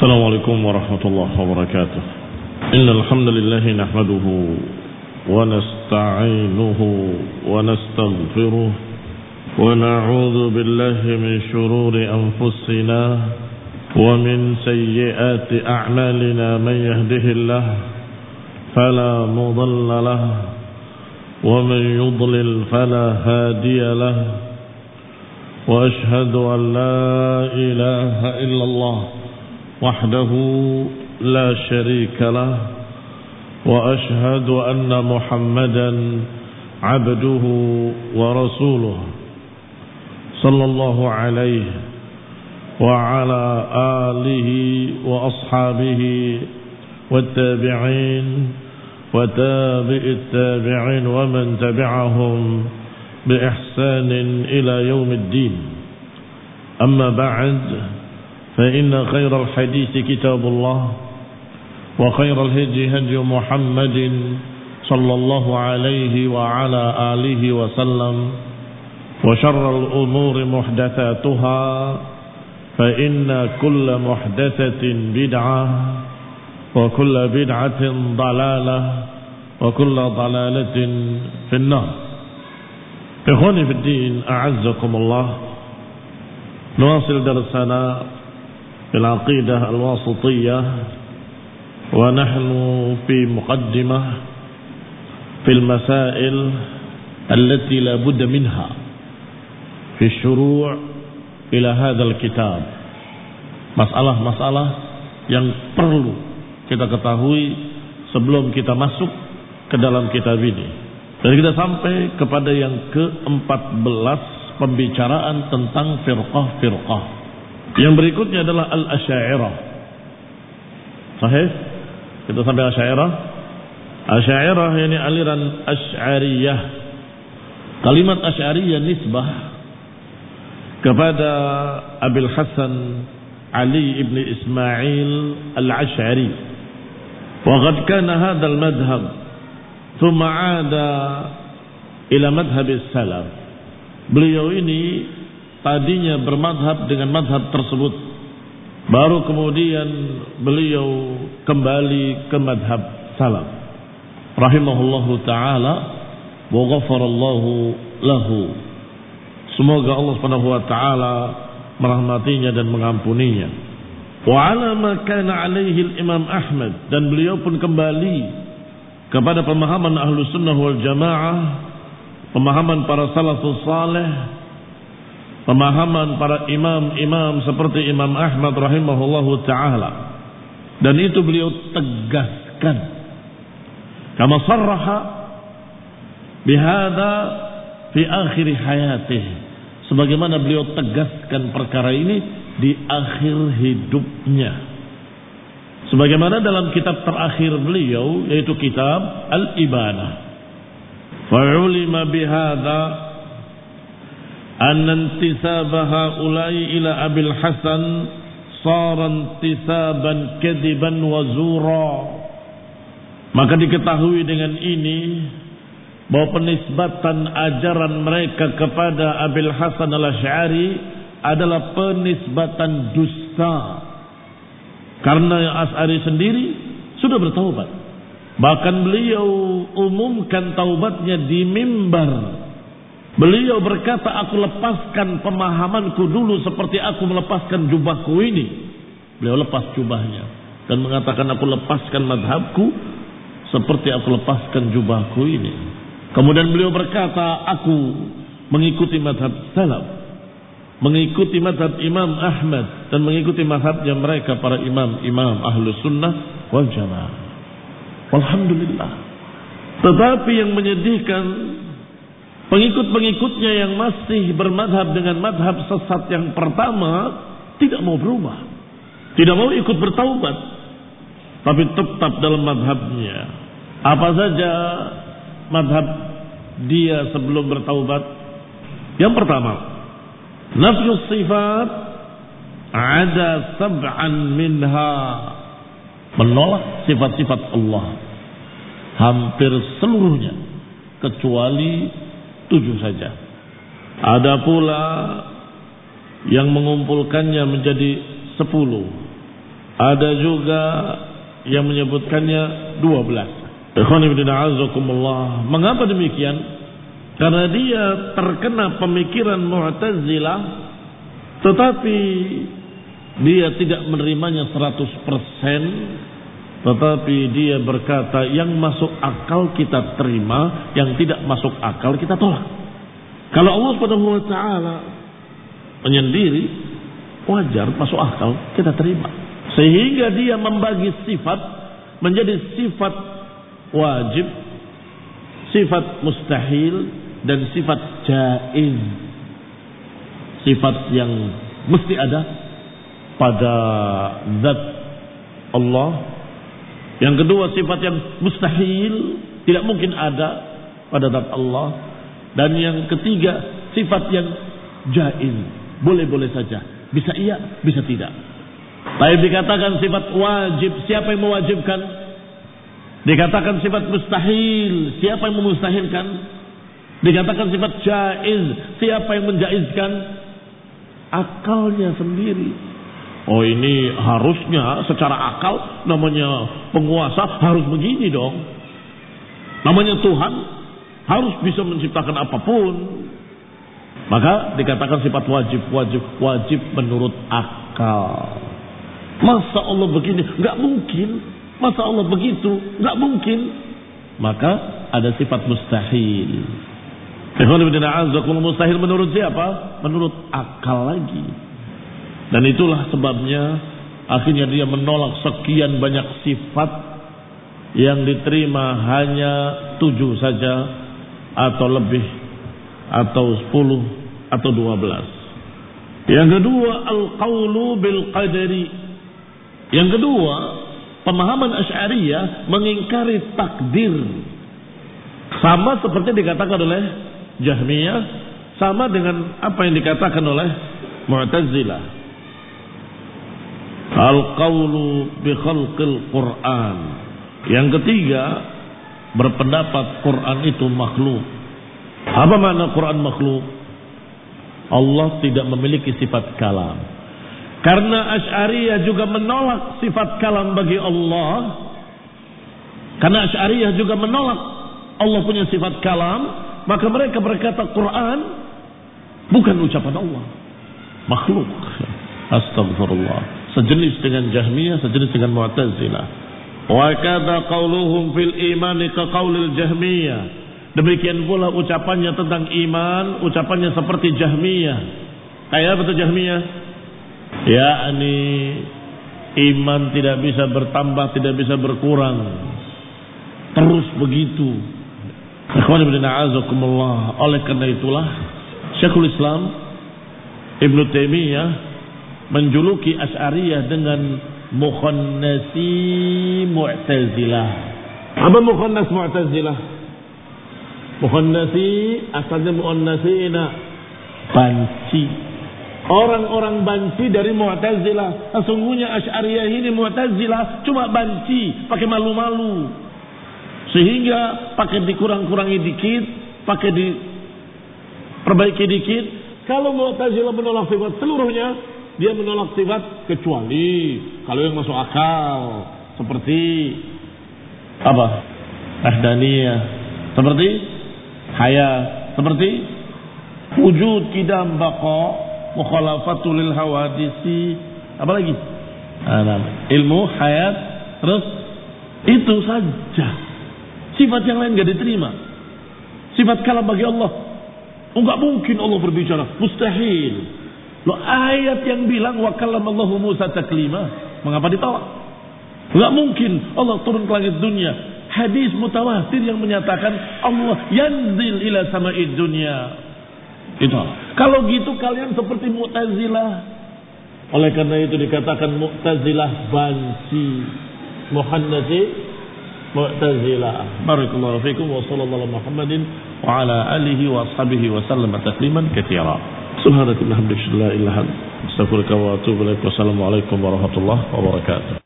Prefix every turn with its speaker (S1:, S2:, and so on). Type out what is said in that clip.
S1: السلام عليكم ورحمة الله وبركاته. إن الحمد لله نحمده ونستعينه ونستغفره ونعوذ بالله من شرور أنفسنا ومن سيئات أعمالنا. من يهده الله فلا مضل له ومن يضلل فلا هادي له وأشهد أن لا إله إلا الله وحده لا شريك له وأشهد أن محمدا عبده ورسوله صلى الله عليه وعلى آله وأصحابه والتابعين وتابع التابعين ومن تبعهم بإحسان إلى يوم الدين. أما بعد، فإن خير الحديث كتاب الله وخير الهدي هدي محمد صلى الله عليه وعلى آله وسلم وشر الأمور محدثاتها فإن كل محدثة بدعة وكل بدعة ضلالة وكل ضلالة في النار. إخواني في الدين، أعزكم الله. نواصل درسنا في العقيدة الواسطية ونحن في مقدمة في المسائل التي لا بد منها في الشروع إلى هذا الكتاب. Masalah-masalah yang perlu kita ketahui sebelum kita masuk ke dalam kitab ini. Dan kita sampai kepada yang ke-14, pembicaraan tentang firqah-firqah. Yang berikutnya adalah Al-Asy'ariyah. Sahih? Kita sampai Asy'ariyah. Asy'ariyah ini aliran Asy'ariyah. Kalimat Asy'ariyah nisbah kepada Abil Hasan Ali ibn Ismail Al-Asy'ari. Wa qad kana hadha al-madhhab thumma 'ada ila madhhab as-salaf. Beliau ini tadinya bermadhab dengan madhab tersebut, baru kemudian beliau kembali ke madhab salaf rahimahullahu ta'ala wa ghafarallahu lahu. Semoga Allah subhanahu wa ta'ala merahmatinya dan mengampuninya. Wa ala ma kana alaihi al-imam Ahmad, dan beliau pun kembali kepada pemahaman ahlu sunnah wal jamaah, pemahaman para salafus salih, pemahaman para imam-imam seperti Imam Ahmad rahimahullahu ta'ala. Dan itu beliau tegaskan, kama sarraha bihada fi akhir hayatih, sebagaimana beliau tegaskan perkara ini di akhir hidupnya, sebagaimana dalam kitab terakhir beliau, yaitu kitab Al-Ibanah. Fa'ulima bihada أن انتساب هؤلاء إلى أبي الحسن صار انتسابا كذبا وزورا. Maka diketahui dengan ini bahwa penisbatan ajaran mereka kepada Abil Hasan Al-Asy'ari adalah penisbatan dusta, karena Asy'ari sendiri sudah bertaubat. Bahkan beliau umumkan taubatnya di mimbar. Beliau berkata, aku lepaskan pemahamanku dulu seperti aku melepaskan jubahku ini. Beliau lepas jubahnya dan mengatakan, aku lepaskan madhabku seperti aku lepaskan jubahku ini. Kemudian beliau berkata, aku mengikuti madhab salaf, mengikuti madhab Imam Ahmad, dan mengikuti madhabnya mereka para imam-imam ahlu sunnah wal jamaah. Alhamdulillah. Tetapi yang menyedihkan, pengikut-pengikutnya yang masih bermadhab dengan madhab sesat yang pertama tidak mau berubah, tidak mau ikut bertaubat, tapi tetap dalam madhabnya. Apa saja madhab dia sebelum bertaubat? Yang pertama, nafyus sifat ada sab'an minha, menolak sifat-sifat Allah hampir seluruhnya kecuali 7 saja. Ada pula yang mengumpulkannya menjadi 10. Ada juga yang menyebutkannya 12. Ikhwan fillah azakumullah. Mengapa demikian? Karena dia terkena pemikiran Mu'tazilah, tetapi dia tidak menerimanya 100%, tetapi dia berkata yang masuk akal kita terima, yang tidak masuk akal kita tolak. Kalau Allah Subhanahu wa taala menyendiri, wajar, masuk akal, kita terima. Sehingga dia membagi sifat menjadi sifat wajib, sifat mustahil, dan sifat jaiz. Sifat yang mesti ada pada zat Allah. Yang kedua, sifat yang mustahil, tidak mungkin ada pada zat Allah. Dan yang ketiga, sifat yang jaiz, boleh-boleh saja, bisa iya, bisa tidak. Tapi dikatakan sifat wajib, siapa yang mewajibkan? Dikatakan sifat mustahil, siapa yang memustahilkan? Dikatakan sifat jaiz, siapa yang menjaizkan? Akalnya sendiri. Oh, ini harusnya secara akal, namanya penguasa harus begini dong. Namanya Tuhan harus bisa menciptakan apapun. Maka dikatakan sifat wajib menurut akal. Masa Allah begini? Gak mungkin. Masa Allah begitu? Gak mungkin. Maka ada sifat mustahil. Mustahil menurut siapa? Menurut akal lagi. Dan itulah sebabnya akhirnya dia menolak sekian banyak sifat yang diterima hanya 7 saja, atau lebih, atau 10, atau 12. Yang kedua, al-qawlu bil qadari. Yang kedua, pemahaman Asy'ariyah mengingkari takdir. Sama seperti dikatakan oleh Jahmiyah, sama dengan apa yang dikatakan oleh Mu'tazilah. Al-qawlu bi khalqil Qur'an. Yang ketiga, berpendapat Quran itu makhluk. Apa makna Quran makhluk? Allah tidak memiliki sifat kalam. Karena Asy'ariyah juga menolak sifat kalam bagi Allah. Karena Asy'ariyah juga menolak Allah punya sifat kalam, maka mereka berkata Quran bukan ucapan Allah, makhluk. Astagfirullah. Sejenis dengan Jahmiyah, sejenis dengan Mu'tazilah. Wa kadza qauluhum fil imani ka qaulil Jahmiyah. Demikian pula ucapannya tentang iman, ucapannya seperti Jahmiyah. Kayak apa itu Jahmiyah? Yakni iman tidak bisa bertambah, tidak bisa berkurang, terus begitu. Ikhwan fillah a'azakumullah. Oleh karena itulah Syekhul Islam Ibnu Taimiyah menjuluki Asy'ariyah dengan mukhannasi Mu'tazilah. Apa mukhannas Mu'tazilah? Mukhannasi asalnya mu'annasina, banci. Orang-orang banci dari Mu'tazilah. Sesungguhnya Asy'ariyah ini Mu'tazilah cuma banci, pakai malu-malu. Sehingga pakai dikurang-kurangi dikit, pakai diperbaiki dikit. Kalau Mu'tazilah menolak sifat seluruhnya, dia menolak sifat kecuali kalau yang masuk akal, seperti apa? Wahdaniyah, seperti hayat, seperti wujud qidam baqa, mukhalafatul lil hawadisi, apa lagi? Ilmu hayat, terus itu saja. Sifat yang lain enggak diterima. Sifat kalam bagi Allah, enggak mungkin Allah berbicara, mustahil. Loh, ayat yang bilang wa kallamallahu Musa taklima, mengapa ditolak? Enggak mungkin Allah turun ke langit dunia. Hadis mutawatir yang menyatakan Allah yanzil ila sama'id dunya. Itu. Kalau gitu kalian seperti Mu'tazilah. Oleh karena itu dikatakan Mu'tazilah banci, muhannasi Mu'tazilah. Barakallahu fikum wa sallallahu alaihi Muhammadin wa ala alihi wa ashabihi wa sallama tasliman katsira. Subhanakallahumma wa bihamdika la ilaha illa anta astaghfiruka wa atubu ilaik. Wassalamu alaikum warahmatullahi wabarakatuh.